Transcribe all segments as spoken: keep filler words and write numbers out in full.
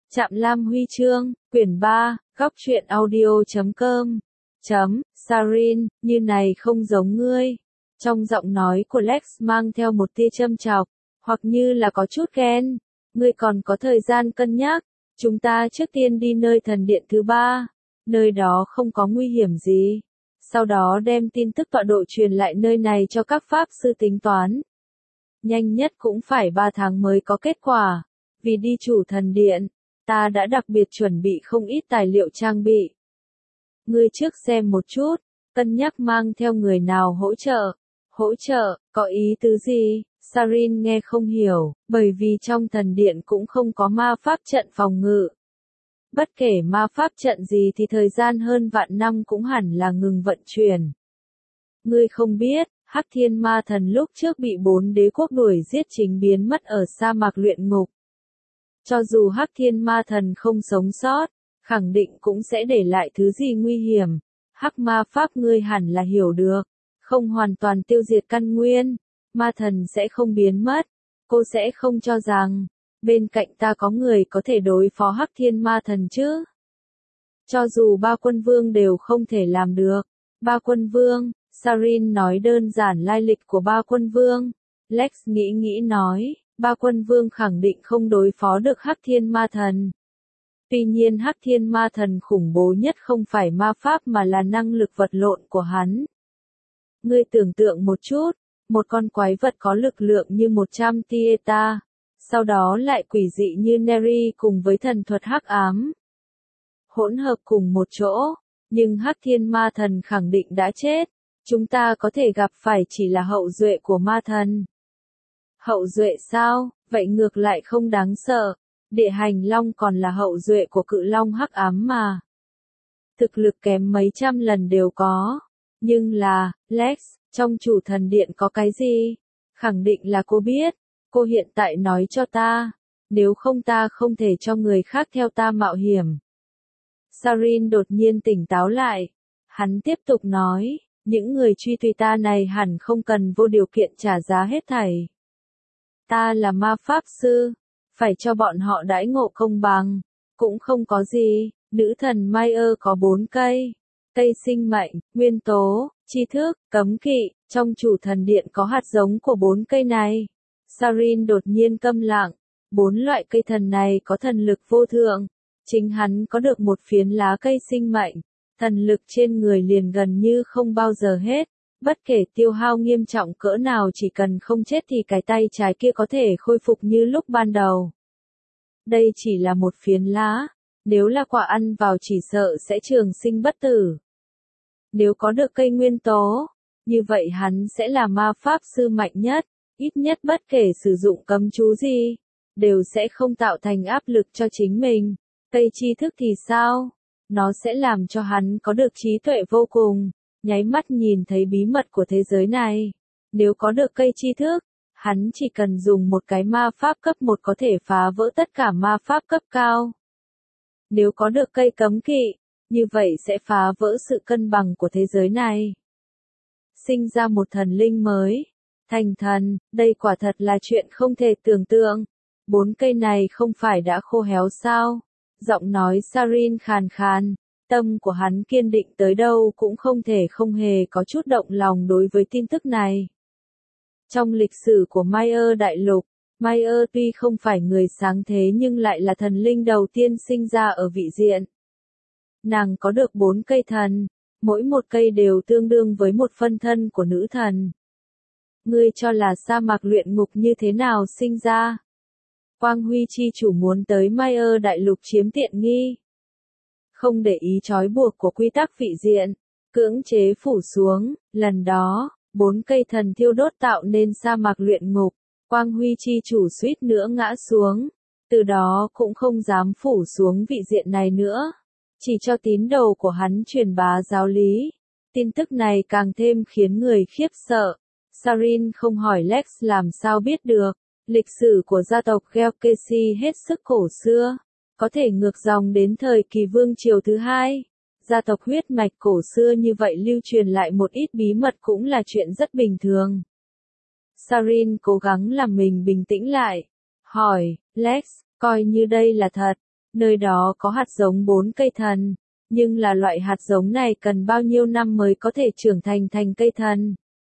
Trạm Lam Huy chương, quyển ba, góc truyện audio chấm com. Chấm, Sarin, như này không giống ngươi. Trong giọng nói của Lex mang theo một tia châm chọc, hoặc như là có chút ghen. Ngươi còn có thời gian cân nhắc, chúng ta trước tiên đi nơi thần điện thứ ba, nơi đó không có nguy hiểm gì. Sau đó đem tin tức tọa độ truyền lại nơi này cho các pháp sư tính toán. Nhanh nhất cũng phải ba tháng mới có kết quả, vì đi chủ thần điện, ta đã đặc biệt chuẩn bị không ít tài liệu trang bị. Ngươi trước xem một chút, cân nhắc mang theo người nào hỗ trợ. Hỗ trợ, có ý tứ gì? Sarin nghe không hiểu, bởi vì trong thần điện cũng không có ma pháp trận phòng ngự. Bất kể ma pháp trận gì thì thời gian hơn vạn năm cũng hẳn là ngừng vận chuyển. Ngươi không biết, Hắc Thiên Ma Thần lúc trước bị bốn đế quốc đuổi giết chính biến mất ở sa mạc luyện ngục. Cho dù Hắc Thiên Ma Thần không sống sót, khẳng định cũng sẽ để lại thứ gì nguy hiểm. Hắc ma pháp ngươi hẳn là hiểu được, không hoàn toàn tiêu diệt căn nguyên, ma thần sẽ không biến mất. Cô sẽ không cho rằng, bên cạnh ta có người có thể đối phó Hắc Thiên Ma Thần chứ? Cho dù ba quân vương đều không thể làm được. Ba quân vương, Sarin nói đơn giản lai lịch của ba quân vương. Lex nghĩ nghĩ nói, ba quân vương khẳng định không đối phó được Hắc Thiên Ma Thần. Tuy nhiên Hắc Thiên Ma Thần khủng bố nhất không phải ma pháp mà là năng lực vật lộn của hắn. Ngươi tưởng tượng một chút, một con quái vật có lực lượng như một trăm Tieta, sau đó lại quỷ dị như Neri cùng với thần thuật hắc ám. Hỗn hợp cùng một chỗ, nhưng Hắc Thiên Ma Thần khẳng định đã chết. Chúng ta có thể gặp phải chỉ là hậu duệ của ma thần. Hậu duệ sao? Vậy ngược lại không đáng sợ. Địa hành long còn là hậu duệ của cự long hắc ám mà. Thực lực kém mấy trăm lần đều có. Nhưng là, Lex, trong chủ thần điện có cái gì? Khẳng định là cô biết. Cô hiện tại nói cho ta. Nếu không ta không thể cho người khác theo ta mạo hiểm. Sarin đột nhiên tỉnh táo lại. Hắn tiếp tục nói, những người truy tùy ta này hẳn không cần vô điều kiện trả giá hết thảy. Ta là ma pháp sư, phải cho bọn họ đãi ngộ công bằng. Cũng không có gì, nữ thần Mayer có bốn cây. Cây sinh mệnh, nguyên tố, tri thức, cấm kỵ, trong chủ thần điện có hạt giống của bốn cây này. Sarin đột nhiên câm lặng, bốn loại cây thần này có thần lực vô thượng. Chính hắn có được một phiến lá cây sinh mệnh, thần lực trên người liền gần như không bao giờ hết. Bất kể tiêu hao nghiêm trọng cỡ nào chỉ cần không chết thì cái tay trái kia có thể khôi phục như lúc ban đầu. Đây chỉ là một phiến lá, nếu là quả ăn vào chỉ sợ sẽ trường sinh bất tử. Nếu có được cây nguyên tố, như vậy hắn sẽ là ma pháp sư mạnh nhất, ít nhất bất kể sử dụng cấm chú gì, đều sẽ không tạo thành áp lực cho chính mình. Cây tri thức thì sao? Nó sẽ làm cho hắn có được trí tuệ vô cùng, nháy mắt nhìn thấy bí mật của thế giới này. Nếu có được cây tri thức, hắn chỉ cần dùng một cái ma pháp cấp một có thể phá vỡ tất cả ma pháp cấp cao. Nếu có được cây cấm kỵ, như vậy sẽ phá vỡ sự cân bằng của thế giới này. Sinh ra một thần linh mới, thành thần, đây quả thật là chuyện không thể tưởng tượng. Bốn cây này không phải đã khô héo sao? Giọng nói Sarin khàn khàn, tâm của hắn kiên định tới đâu cũng không thể không hề có chút động lòng đối với tin tức này. Trong lịch sử của Mayer Đại Lục, Mayer tuy không phải người sáng thế nhưng lại là thần linh đầu tiên sinh ra ở vị diện. Nàng có được bốn cây thần, mỗi một cây đều tương đương với một phân thân của nữ thần. Ngươi cho là sa mạc luyện ngục như thế nào sinh ra? Quang Huy chi chủ muốn tới Mayer Đại Lục chiếm tiện nghi. Không để ý trói buộc của quy tắc vị diện, cưỡng chế phủ xuống, lần đó, bốn cây thần thiêu đốt tạo nên sa mạc luyện ngục. Quang Huy chi chủ suýt nữa ngã xuống, từ đó cũng không dám phủ xuống vị diện này nữa. Chỉ cho tín đồ của hắn truyền bá giáo lý. Tin tức này càng thêm khiến người khiếp sợ. Sarin không hỏi Lex làm sao biết được. Lịch sử của gia tộc Gelkesi hết sức cổ xưa, có thể ngược dòng đến thời kỳ vương triều thứ hai. Gia tộc huyết mạch cổ xưa như vậy lưu truyền lại một ít bí mật cũng là chuyện rất bình thường. Sarin cố gắng làm mình bình tĩnh lại. Hỏi, Lex, coi như đây là thật, Nơi đó có hạt giống bốn cây thần, nhưng là loại hạt giống này cần bao nhiêu năm mới có thể trưởng thành thành cây thần?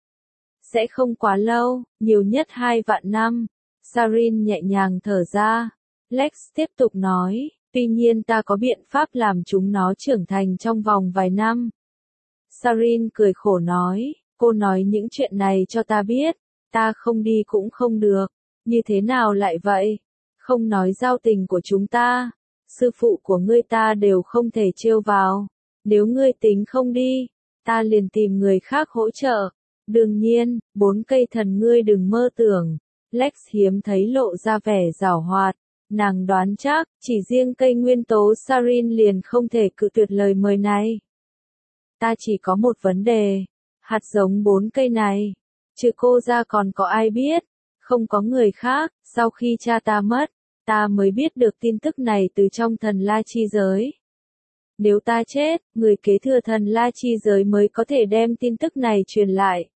Sẽ không quá lâu, nhiều nhất hai vạn năm. Sarin nhẹ nhàng thở ra. Lex tiếp tục nói, tuy nhiên ta có biện pháp làm chúng nó trưởng thành trong vòng vài năm. Sarin cười khổ nói, cô nói những chuyện này cho ta biết, ta không đi cũng không được. Như thế nào lại vậy? Không nói giao tình của chúng ta. Sư phụ của ngươi ta đều không thể trêu vào. Nếu ngươi tính không đi, ta liền tìm người khác hỗ trợ. Đương nhiên, bốn cây thần ngươi đừng mơ tưởng. Lex hiếm thấy lộ ra vẻ giảo hoạt. Nàng đoán chắc, chỉ riêng cây nguyên tố Sarin liền không thể cự tuyệt lời mời này. Ta chỉ có một vấn đề. Hạt giống bốn cây này. Trừ cô ra còn có ai biết? Không có người khác. Sau khi cha ta mất, ta mới biết được tin tức này từ trong thần La Chi giới. Nếu ta chết, người kế thừa thần La Chi giới mới có thể đem tin tức này truyền lại.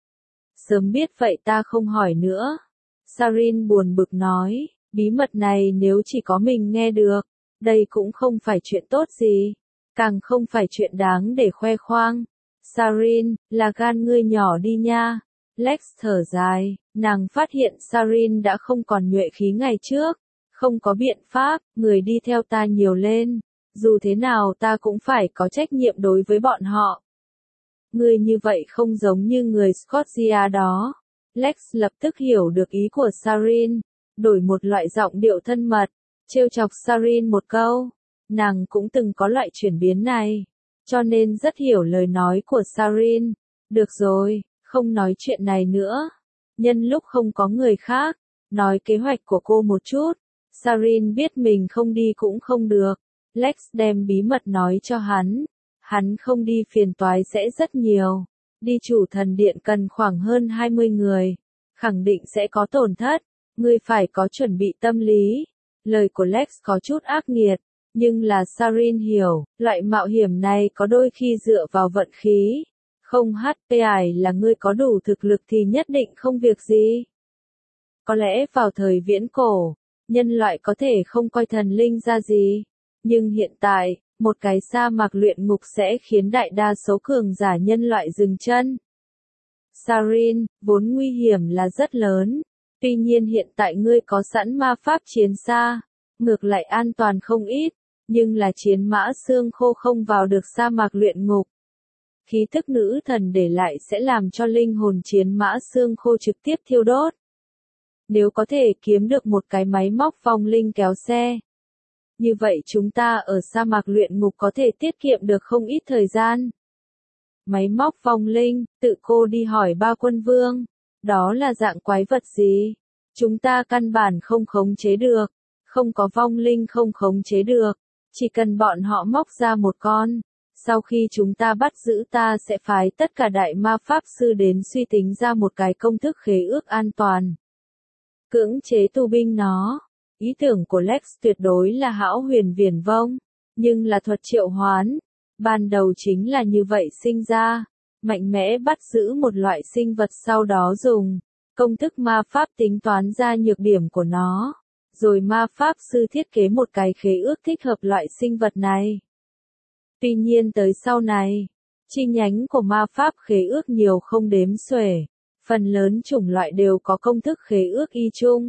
Sớm biết vậy ta không hỏi nữa. Sarin buồn bực nói, bí mật này nếu chỉ có mình nghe được, đây cũng không phải chuyện tốt gì, càng không phải chuyện đáng để khoe khoang. Sarin, là gan ngươi nhỏ đi nha. Lex thở dài, nàng phát hiện Sarin đã không còn nhuệ khí ngày trước. Không có biện pháp, người đi theo ta nhiều lên. Dù thế nào ta cũng phải có trách nhiệm đối với bọn họ. Ngươi như vậy không giống như người Scotia đó. Lex lập tức hiểu được ý của Sarin, đổi một loại giọng điệu thân mật, trêu chọc Sarin một câu. Nàng cũng từng có loại chuyển biến này, cho nên rất hiểu lời nói của Sarin. Được rồi, không nói chuyện này nữa. Nhân lúc không có người khác, nói kế hoạch của cô một chút. Sarin biết mình không đi cũng không được. Lex đem bí mật nói cho hắn. Hắn không đi phiền toái sẽ rất nhiều. Đi chủ thần điện cần khoảng hơn hai mươi người. Khẳng định sẽ có tổn thất. Ngươi phải có chuẩn bị tâm lý. Lời của Lex có chút ác nghiệt. Nhưng là Sarin hiểu, loại mạo hiểm này có đôi khi dựa vào vận khí. Không hát pê ải là ngươi có đủ thực lực thì nhất định không việc gì. Có lẽ vào thời viễn cổ, nhân loại có thể không coi thần linh ra gì. Nhưng hiện tại, một cái sa mạc luyện ngục sẽ khiến đại đa số cường giả nhân loại dừng chân. Sarin, vốn nguy hiểm là rất lớn. Tuy nhiên hiện tại ngươi có sẵn ma pháp chiến xa. Ngược lại an toàn không ít. Nhưng là chiến mã xương khô không vào được sa mạc luyện ngục. Khí thức nữ thần để lại sẽ làm cho linh hồn chiến mã xương khô trực tiếp thiêu đốt. Nếu có thể kiếm được một cái máy móc vong linh kéo xe. Như vậy chúng ta ở sa mạc luyện ngục có thể tiết kiệm được không ít thời gian. Máy móc vong linh, tự cô đi hỏi ba quân vương. Đó là dạng quái vật gì? Chúng ta căn bản không khống chế được. Không có vong linh không khống chế được. Chỉ cần bọn họ móc ra một con. Sau khi chúng ta bắt giữ ta sẽ phái tất cả đại ma pháp sư đến suy tính ra một cái công thức khế ước an toàn. Cưỡng chế tù binh nó. Ý tưởng của Lex tuyệt đối là hão huyền viển vông. Nhưng là thuật triệu hoán. Ban đầu chính là như vậy sinh ra. Mạnh mẽ bắt giữ một loại sinh vật sau đó dùng. Công thức ma pháp tính toán ra nhược điểm của nó. Rồi ma pháp sư thiết kế một cái khế ước thích hợp loại sinh vật này. Tuy nhiên tới sau này, chi nhánh của ma pháp khế ước nhiều không đếm xuể, phần lớn chủng loại đều có công thức khế ước y chung.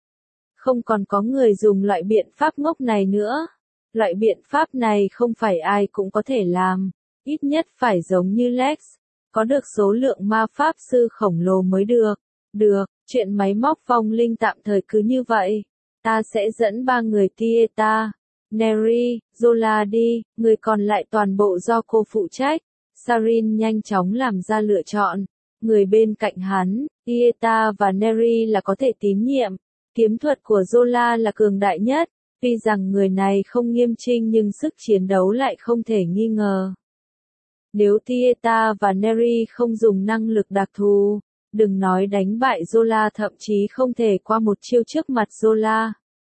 Không còn có người dùng loại biện pháp ngốc này nữa. Loại biện pháp này không phải ai cũng có thể làm, ít nhất phải giống như Lex, có được số lượng ma pháp sư khổng lồ mới được. Được, chuyện máy móc vong linh tạm thời cứ như vậy. Ta sẽ dẫn ba người Tieta, Neri, Zola đi, người còn lại toàn bộ do cô phụ trách. Sarin nhanh chóng làm ra lựa chọn. Người bên cạnh hắn, Tieta và Neri là có thể tín nhiệm. Kiếm thuật của Zola là cường đại nhất. Tuy rằng người này không nghiêm trinh nhưng sức chiến đấu lại không thể nghi ngờ. Nếu Tieta và Neri không dùng năng lực đặc thù, đừng nói đánh bại Zola thậm chí không thể qua một chiêu trước mặt Zola.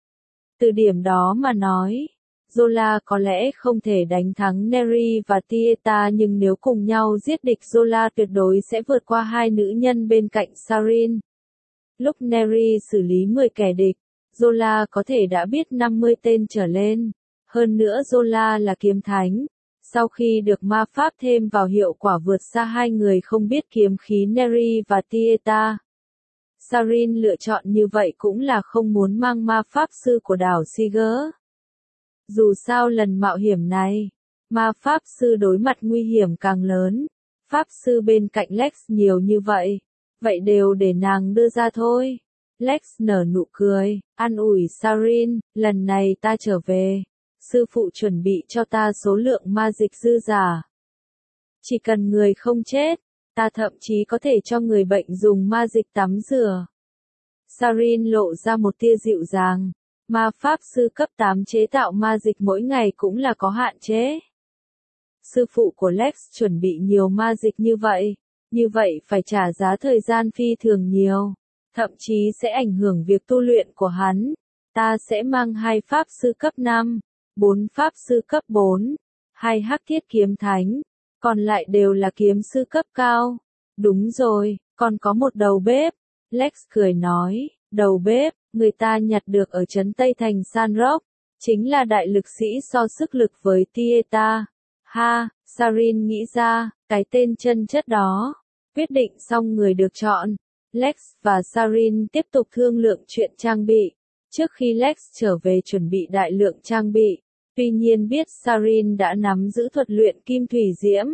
Từ điểm đó mà nói, Zola có lẽ không thể đánh thắng Neri và Tieta nhưng nếu cùng nhau giết địch Zola tuyệt đối sẽ vượt qua hai nữ nhân bên cạnh Sarin. Lúc Neri xử lý mười kẻ địch, Zola có thể đã biết năm mươi tên trở lên. Hơn nữa Zola là kiếm thánh. Sau khi được ma pháp thêm vào hiệu quả vượt xa hai người không biết kiếm khí Neri và Tieta. Sarin lựa chọn như vậy cũng là không muốn mang ma pháp sư của đảo Siger. Dù sao lần mạo hiểm này, ma pháp sư đối mặt nguy hiểm càng lớn. Pháp sư bên cạnh Lex nhiều như vậy. Vậy đều để nàng đưa ra thôi. Lex nở nụ cười, an ủi Sarin, lần này ta trở về. Sư phụ chuẩn bị cho ta số lượng ma dịch dư giả. Chỉ cần người không chết, ta thậm chí có thể cho người bệnh dùng ma dịch tắm rửa. Sarin lộ ra một tia dịu dàng. Ma pháp sư cấp tám chế tạo ma dịch mỗi ngày cũng là có hạn chế. Sư phụ của Lex chuẩn bị nhiều ma dịch như vậy, như vậy phải trả giá thời gian phi thường nhiều, thậm chí sẽ ảnh hưởng việc tu luyện của hắn. Ta sẽ mang hai pháp sư cấp năm, bốn pháp sư cấp bốn, hai hắc thiết kiếm thánh, còn lại đều là kiếm sư cấp cao. Đúng rồi, còn có một đầu bếp. Lex cười nói, đầu bếp, người ta nhặt được ở trấn Tây thành San Roque, chính là đại lực sĩ so sức lực với Tieta. Ha, Sarin nghĩ ra, cái tên chân chất đó. Quyết định xong người được chọn. Lex và Sarin tiếp tục thương lượng chuyện trang bị. Trước khi Lex trở về chuẩn bị đại lượng trang bị, tuy nhiên biết Sarin đã nắm giữ thuật luyện kim thủy diễm.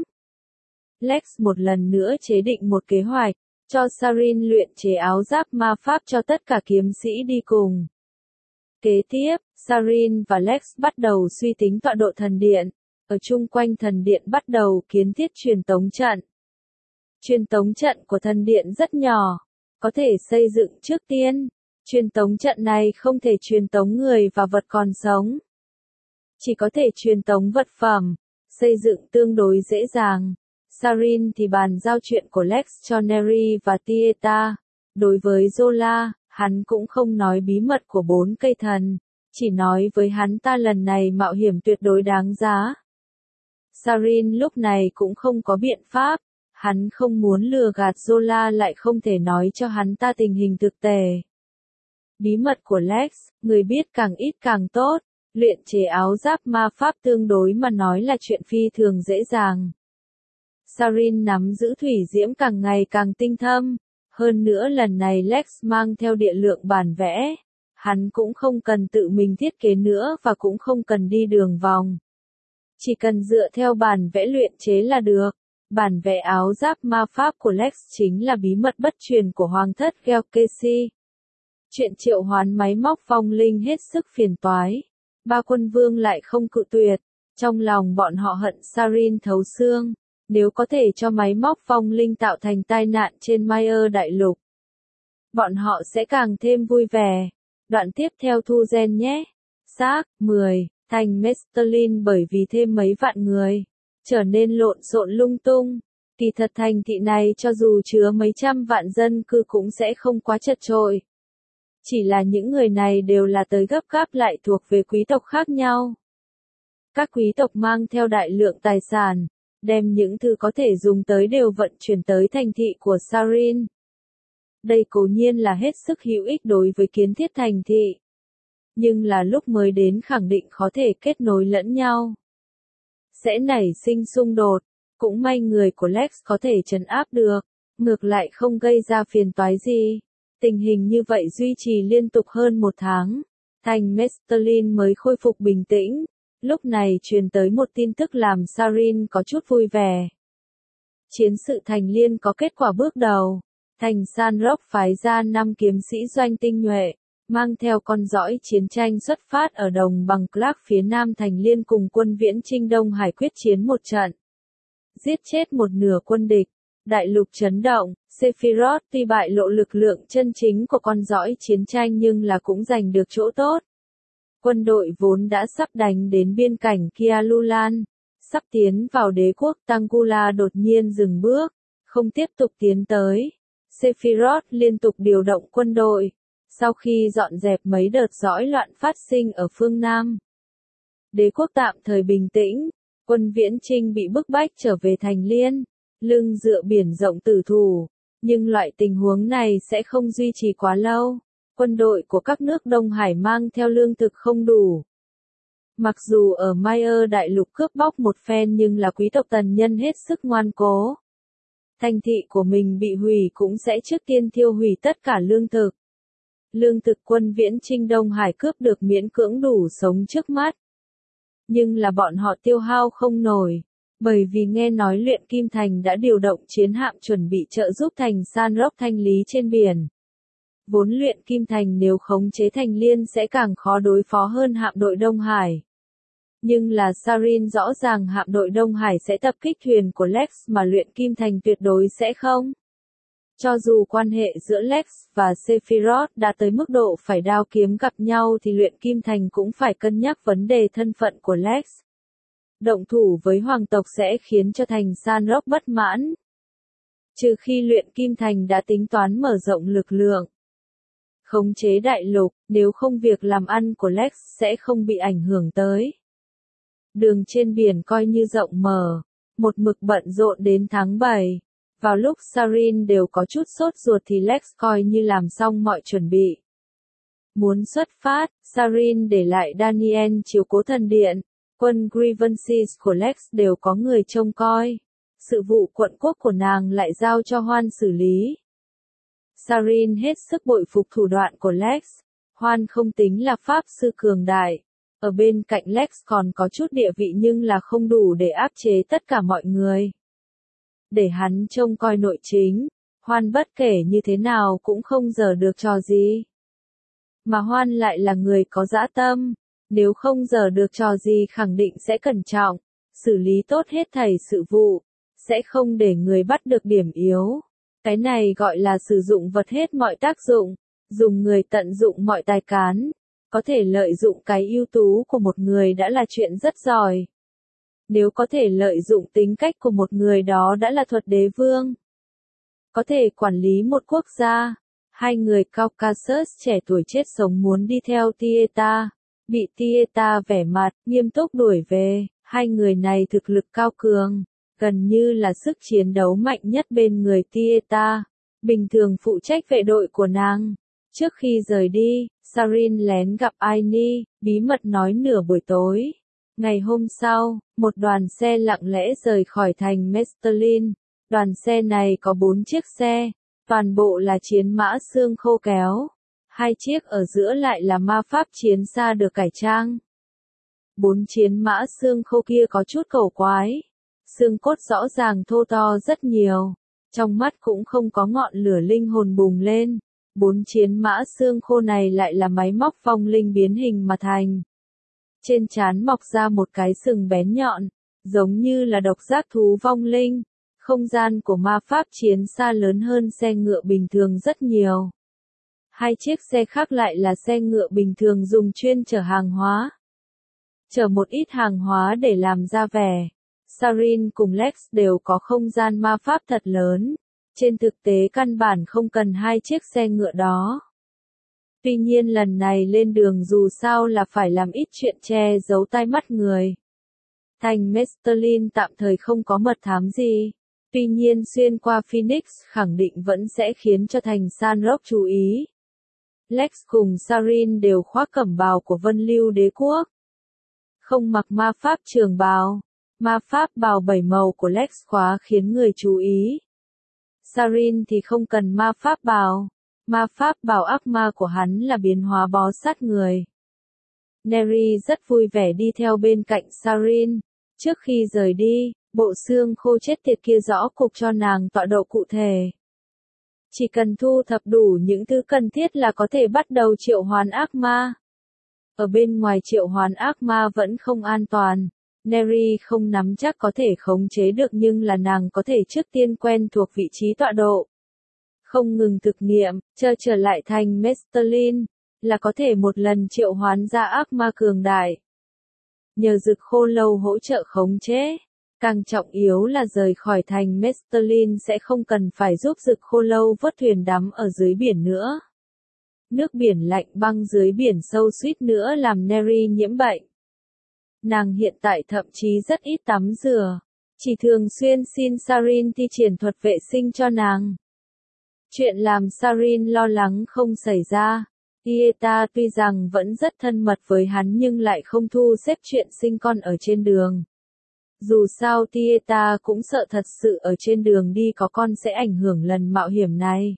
Lex một lần nữa chế định một kế hoạch, cho Sarin luyện chế áo giáp ma pháp cho tất cả kiếm sĩ đi cùng. Kế tiếp, Sarin và Lex bắt đầu suy tính tọa độ thần điện. Ở chung quanh thần điện bắt đầu kiến thiết truyền tống trận. Truyền tống trận của thần điện rất nhỏ, có thể xây dựng trước tiên. Truyền tống trận này không thể truyền tống người và vật còn sống. Chỉ có thể truyền tống vật phẩm, xây dựng tương đối dễ dàng. Sarin thì bàn giao chuyện của Lex cho Neri và Tieta. Đối với Zola, hắn cũng không nói bí mật của bốn cây thần, chỉ nói với hắn ta lần này mạo hiểm tuyệt đối đáng giá. Sarin lúc này cũng không có biện pháp, hắn không muốn lừa gạt Zola lại không thể nói cho hắn ta tình hình thực tế. Bí mật của Lex, người biết càng ít càng tốt, luyện chế áo giáp ma pháp tương đối mà nói là chuyện phi thường dễ dàng. Sarin nắm giữ thủy diễm càng ngày càng tinh thâm, hơn nữa lần này Lex mang theo địa lượng bản vẽ, hắn cũng không cần tự mình thiết kế nữa và cũng không cần đi đường vòng. Chỉ cần dựa theo bản vẽ luyện chế là được. Bản vẽ áo giáp ma pháp của Lex chính là bí mật bất truyền của Hoàng thất Gelkesi. Chuyện triệu hoán máy móc vong linh hết sức phiền toái. Ba quân vương lại không cự tuyệt. Trong lòng bọn họ hận Sarin thấu xương. Nếu có thể cho máy móc vong linh tạo thành tai nạn trên Mayer đại lục, bọn họ sẽ càng thêm vui vẻ. Đoạn tiếp theo thu gen nhé. Xác, mười, thành Mestelin bởi vì thêm mấy vạn người, trở nên lộn xộn lung tung. Kỳ thật thành thị này cho dù chứa mấy trăm vạn dân cư cũng sẽ không quá chật chội. Chỉ là những người này đều là tới gấp gáp lại thuộc về quý tộc khác nhau. Các quý tộc mang theo đại lượng tài sản, đem những thứ có thể dùng tới đều vận chuyển tới thành thị của Sarin. Đây cố nhiên là hết sức hữu ích đối với kiến thiết thành thị. Nhưng là lúc mới đến khẳng định khó thể kết nối lẫn nhau. Sẽ nảy sinh xung đột, cũng may người của Lex có thể trấn áp được, ngược lại không gây ra phiền toái gì. Tình hình như vậy duy trì liên tục hơn một tháng, thành Mestelin mới khôi phục bình tĩnh. Lúc này truyền tới một tin tức làm Sarin có chút vui vẻ. Chiến sự thành liên có kết quả bước đầu. Thành San Roque phái ra năm kiếm sĩ doanh tinh nhuệ, mang theo con dõi chiến tranh xuất phát ở đồng bằng Clark phía nam thành liên cùng quân viễn Trinh Đông Hải quyết chiến một trận. Giết chết một nửa quân địch, đại lục chấn động, Sephiroth tuy bại lộ lực lượng chân chính của con dõi chiến tranh nhưng là cũng giành được chỗ tốt. Quân đội vốn đã sắp đánh đến biên cảnh Kialulan, sắp tiến vào đế quốc Tangula đột nhiên dừng bước, không tiếp tục tiến tới. Sephiroth liên tục điều động quân đội, sau khi dọn dẹp mấy đợt rõi loạn phát sinh ở phương Nam. Đế quốc tạm thời bình tĩnh, quân viễn Trinh bị bức bách trở về thành liên, lưng dựa biển rộng tử thủ, nhưng loại tình huống này sẽ không duy trì quá lâu. quân đội của các nước Đông Hải mang theo lương thực không đủ. Mặc dù ở Mayer đại lục cướp bóc một phen nhưng là quý tộc tần nhân hết sức ngoan cố. Thành thị của mình bị hủy cũng sẽ trước tiên thiêu hủy tất cả lương thực. Lương thực quân viễn chinh Đông Hải cướp được miễn cưỡng đủ sống trước mắt. Nhưng là bọn họ tiêu hao không nổi, bởi vì nghe nói luyện kim thành đã điều động chiến hạm chuẩn bị trợ giúp thành San Roque thanh lý trên biển. Vốn luyện kim thành nếu khống chế thành liên sẽ càng khó đối phó hơn hạm đội Đông Hải. Nhưng là Sarin rõ ràng hạm đội Đông Hải sẽ tập kích thuyền của Lex mà luyện kim thành tuyệt đối sẽ không. Cho dù quan hệ giữa Lex và Sephiroth đã tới mức độ phải đao kiếm gặp nhau thì luyện kim thành cũng phải cân nhắc vấn đề thân phận của Lex. Động thủ với hoàng tộc sẽ khiến cho thành San Roque bất mãn. Trừ khi luyện kim thành đã tính toán mở rộng lực lượng. Khống chế đại lục, nếu không việc làm ăn của Lex sẽ không bị ảnh hưởng tới. Đường trên biển coi như rộng mở, một mực bận rộn đến tháng bảy. Vào lúc Sarin đều có chút sốt ruột thì Lex coi như làm xong mọi chuẩn bị. Muốn xuất phát, Sarin để lại Daniel chiếu cố thần điện, quân Grievances của Lex đều có người trông coi. Sự vụ quận quốc của nàng lại giao cho Hoan xử lý. Sarin hết sức bội phục thủ đoạn của Lex. Hoan không tính là pháp sư cường đại. Ở bên cạnh Lex còn có chút địa vị nhưng là không đủ để áp chế tất cả mọi người. Để hắn trông coi nội chính, Hoan bất kể như thế nào cũng không dở được trò gì. Mà Hoan lại là người có dã tâm, nếu không dở được trò gì khẳng định sẽ cẩn trọng, xử lý tốt hết thảy sự vụ, sẽ không để người bắt được điểm yếu. Cái này gọi là sử dụng vật hết mọi tác dụng, dùng người tận dụng mọi tài cán, có thể lợi dụng cái ưu tú của một người đã là chuyện rất giỏi. Nếu có thể lợi dụng tính cách của một người đó đã là thuật đế vương. Có thể quản lý một quốc gia. Hai người Caucasus trẻ tuổi chết sống muốn đi theo Tieta, bị Tieta vẻ mặt, nghiêm túc đuổi về. Hai người này thực lực cao cường, gần như là sức chiến đấu mạnh nhất bên người Tieta, bình thường phụ trách vệ đội của nàng. Trước khi rời đi, Sarin lén gặp Aini, bí mật nói nửa buổi tối. Ngày hôm sau, một đoàn xe lặng lẽ rời khỏi thành Mestelin. Đoàn xe này có bốn chiếc xe, toàn bộ là chiến mã xương khô kéo. Hai chiếc ở giữa lại là ma pháp chiến xa được cải trang. Bốn chiến mã xương khô kia có chút cổ quái. Xương cốt rõ ràng thô to rất nhiều. Trong mắt cũng không có ngọn lửa linh hồn bùng lên. Bốn chiến mã xương khô này lại là máy móc vong linh biến hình mà thành. Trên trán mọc ra một cái sừng bén nhọn, giống như là độc giác thú vong linh. Không gian của ma pháp chiến xa lớn hơn xe ngựa bình thường rất nhiều. Hai chiếc xe khác lại là xe ngựa bình thường dùng chuyên chở hàng hóa. Chở một ít hàng hóa để làm ra vẻ. Sarin cùng Lex đều có không gian ma pháp thật lớn. Trên thực tế căn bản không cần hai chiếc xe ngựa đó. Tuy nhiên lần này lên đường dù sao là phải làm ít chuyện che giấu tai mắt người. Thành Mestelin tạm thời không có mật thám gì. Tuy nhiên xuyên qua Phoenix khẳng định vẫn sẽ khiến cho thành San Roque chú ý. Lex cùng Sarin đều khoác cẩm bào của Vân Lưu Đế quốc. Không mặc ma pháp trường bào. Ma pháp bào bảy màu của Lex khóa khiến người chú ý. Sarin thì không cần ma pháp bào. Ma pháp bào ác ma của hắn là biến hóa bó sát người. Neri rất vui vẻ đi theo bên cạnh Sarin. Trước khi rời đi, bộ xương khô chết tiệt kia rõ cục cho nàng tọa độ cụ thể. Chỉ cần thu thập đủ những thứ cần thiết là có thể bắt đầu triệu hoán ác ma. Ở bên ngoài triệu hoán ác ma vẫn không an toàn. Neri không nắm chắc có thể khống chế được nhưng là nàng có thể trước tiên quen thuộc vị trí tọa độ. Không ngừng thực nghiệm, chờ trở lại thành Mestelin, là có thể một lần triệu hoán ra ác ma cường đại. Nhờ rực khô lâu hỗ trợ khống chế, càng trọng yếu là rời khỏi thành Mestelin sẽ không cần phải giúp rực khô lâu vớt thuyền đắm ở dưới biển nữa. Nước biển lạnh băng dưới biển sâu suýt nữa làm Neri nhiễm bệnh. Nàng hiện tại thậm chí rất ít tắm rửa, chỉ thường xuyên xin Sarin thi triển thuật vệ sinh cho nàng. Chuyện làm Sarin lo lắng không xảy ra, Tieta tuy rằng vẫn rất thân mật với hắn nhưng lại không thu xếp chuyện sinh con ở trên đường. Dù sao Tieta cũng sợ thật sự ở trên đường đi có con sẽ ảnh hưởng lần mạo hiểm này.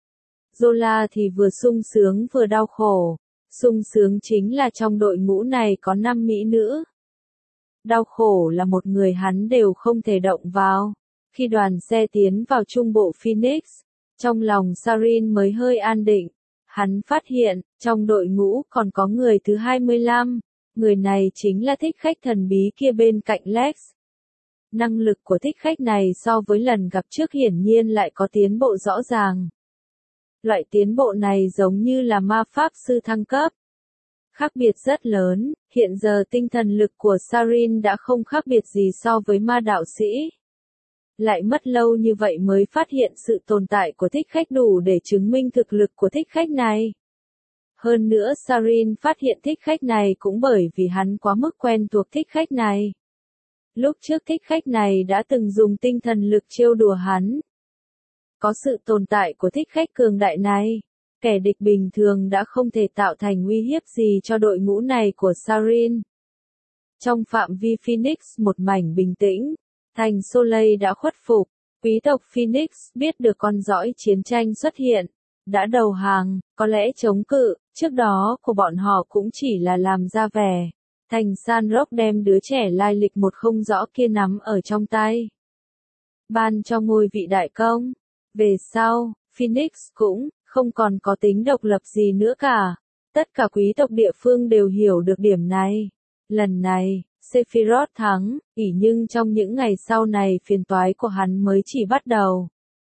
Zola thì vừa sung sướng vừa đau khổ. Sung sướng chính là trong đội ngũ này có năm mỹ nữ. Đau khổ là một người hắn đều không thể động vào. Khi đoàn xe tiến vào trung bộ Phoenix, trong lòng Sarin mới hơi an định. Hắn phát hiện, trong đội ngũ còn có người thứ hai mươi lăm. Người này chính là thích khách thần bí kia bên cạnh Lex. Năng lực của thích khách này so với lần gặp trước hiển nhiên lại có tiến bộ rõ ràng. Loại tiến bộ này giống như là ma pháp sư thăng cấp. Khác biệt rất lớn, hiện giờ tinh thần lực của Sarin đã không khác biệt gì so với ma đạo sĩ. Lại mất lâu như vậy mới phát hiện sự tồn tại của thích khách đủ để chứng minh thực lực của thích khách này. Hơn nữa Sarin phát hiện thích khách này cũng bởi vì hắn quá mức quen thuộc thích khách này. Lúc trước thích khách này đã từng dùng tinh thần lực trêu đùa hắn. Có sự tồn tại của thích khách cường đại này, kẻ địch bình thường đã không thể tạo thành uy hiếp gì cho đội ngũ này của Sarin. Trong phạm vi Phoenix một mảnh bình tĩnh, thành Soleil đã khuất phục, quý tộc Phoenix biết được con dõi chiến tranh xuất hiện, đã đầu hàng, có lẽ chống cự, trước đó của bọn họ cũng chỉ là làm ra vẻ. Thành San Roque đem đứa trẻ lai lịch một không rõ kia nắm ở trong tay. Ban cho ngôi vị đại công. Về sau, Phoenix cũng không còn có tính độc lập gì nữa cả. Tất cả quý tộc địa phương đều hiểu được điểm này. Lần này, Sephiroth thắng, ỉ nhưng trong những ngày sau này phiền toái của hắn mới chỉ bắt đầu.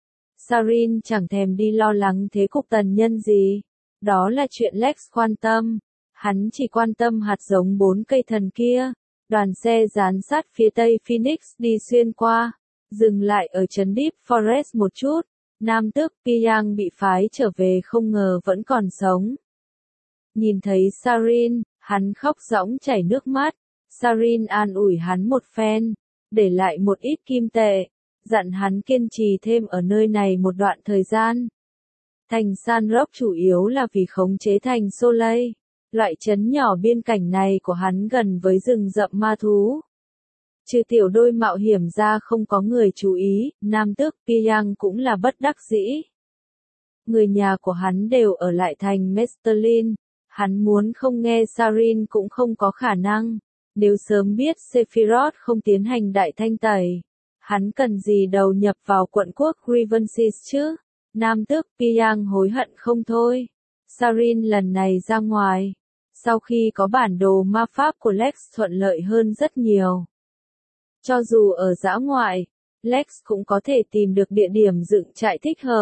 Sarin chẳng thèm đi lo lắng thế cục tần nhân gì. Đó là chuyện Lex quan tâm. Hắn chỉ quan tâm hạt giống bốn cây thần kia. Đoàn xe dán sát phía tây Phoenix đi xuyên qua. Dừng lại ở trấn Deep Forest một chút. Nam tước Piang bị phái trở về không ngờ vẫn còn sống. Nhìn thấy Sarin, hắn khóc rõng chảy nước mắt. Sarin an ủi hắn một phen, để lại một ít kim tệ, dặn hắn kiên trì thêm ở nơi này một đoạn thời gian. Thành San Roque chủ yếu là vì khống chế thành Soleil. Loại trấn nhỏ biên cảnh này của hắn gần với rừng rậm ma thú. Trừ tiểu đôi mạo hiểm ra không có người chú ý, nam tước Piang cũng là bất đắc dĩ. Người nhà của hắn đều ở lại thành Mestelin, hắn muốn không nghe Sarin cũng không có khả năng. Nếu sớm biết Sephiroth không tiến hành đại thanh tẩy, hắn cần gì đầu nhập vào quận quốc Grievance chứ? Nam tước Piang hối hận không thôi. Sarin lần này ra ngoài, sau khi có bản đồ ma pháp của Lex thuận lợi hơn rất nhiều. Cho dù ở dã ngoại, Lex cũng có thể tìm được địa điểm dựng trại thích hợp.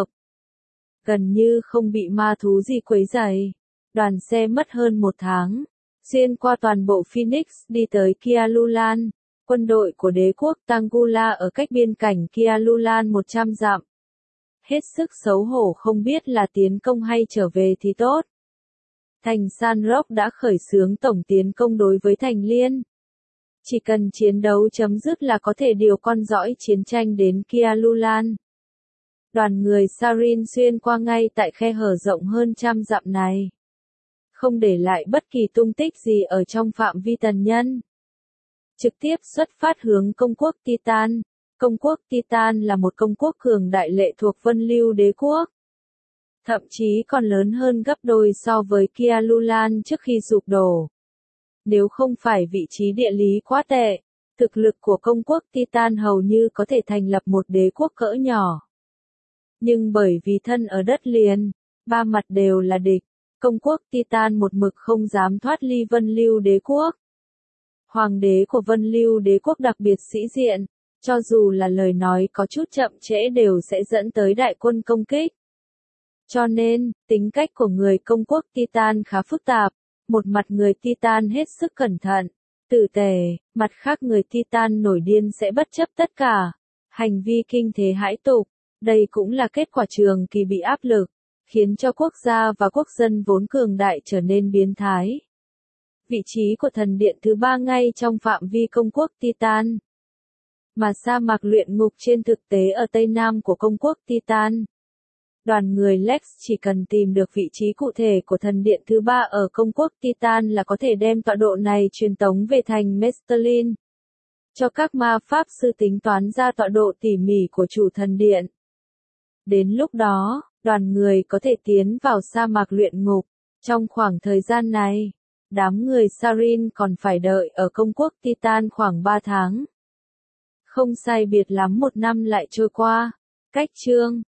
Gần như không bị ma thú gì quấy rầy. Đoàn xe mất hơn một tháng, xuyên qua toàn bộ Phoenix đi tới Kialulan. Quân đội của đế quốc Tangula ở cách biên cảnh Kialulan một trăm dặm. Hết sức xấu hổ không biết là tiến công hay trở về thì tốt. Thành San Roque đã khởi xướng tổng tiến công đối với thành Liên. Chỉ cần chiến đấu chấm dứt là có thể điều con dõi chiến tranh đến Kialulan. Đoàn người Sarin xuyên qua ngay tại khe hở rộng hơn trăm dặm này. Không để lại bất kỳ tung tích gì ở trong phạm vi tần nhân. Trực tiếp xuất phát hướng công quốc Titan. Công quốc Titan là một công quốc cường đại lệ thuộc Vân Lưu Đế quốc. Thậm chí còn lớn hơn gấp đôi so với Kialulan trước khi sụp đổ. Nếu không phải vị trí địa lý quá tệ, thực lực của công quốc Titan hầu như có thể thành lập một đế quốc cỡ nhỏ. Nhưng bởi vì thân ở đất liền, ba mặt đều là địch, công quốc Titan một mực không dám thoát ly Vân Lưu Đế quốc. Hoàng đế của Vân Lưu Đế quốc đặc biệt sĩ diện, cho dù là lời nói có chút chậm trễ đều sẽ dẫn tới đại quân công kích. Cho nên, tính cách của người công quốc Titan khá phức tạp. Một mặt người Titan hết sức cẩn thận, tử tề, mặt khác người Titan nổi điên sẽ bất chấp tất cả. Hành vi kinh thế hãi tục, đây cũng là kết quả trường kỳ bị áp lực, khiến cho quốc gia và quốc dân vốn cường đại trở nên biến thái. Vị trí của thần điện thứ ba ngay trong phạm vi công quốc Titan. Mà sa mạc luyện ngục trên thực tế ở tây nam của công quốc Titan. đoàn người Lex chỉ cần tìm được vị trí cụ thể của thần điện thứ ba ở công quốc Titan là có thể đem tọa độ này truyền tống về thành Mestelin. Cho các ma pháp sư tính toán ra tọa độ tỉ mỉ của chủ thần điện. Đến lúc đó, đoàn người có thể tiến vào sa mạc luyện ngục. Trong khoảng thời gian này, đám người Sarin còn phải đợi ở công quốc Titan khoảng ba tháng. Không sai biệt lắm một năm lại trôi qua. Cách chương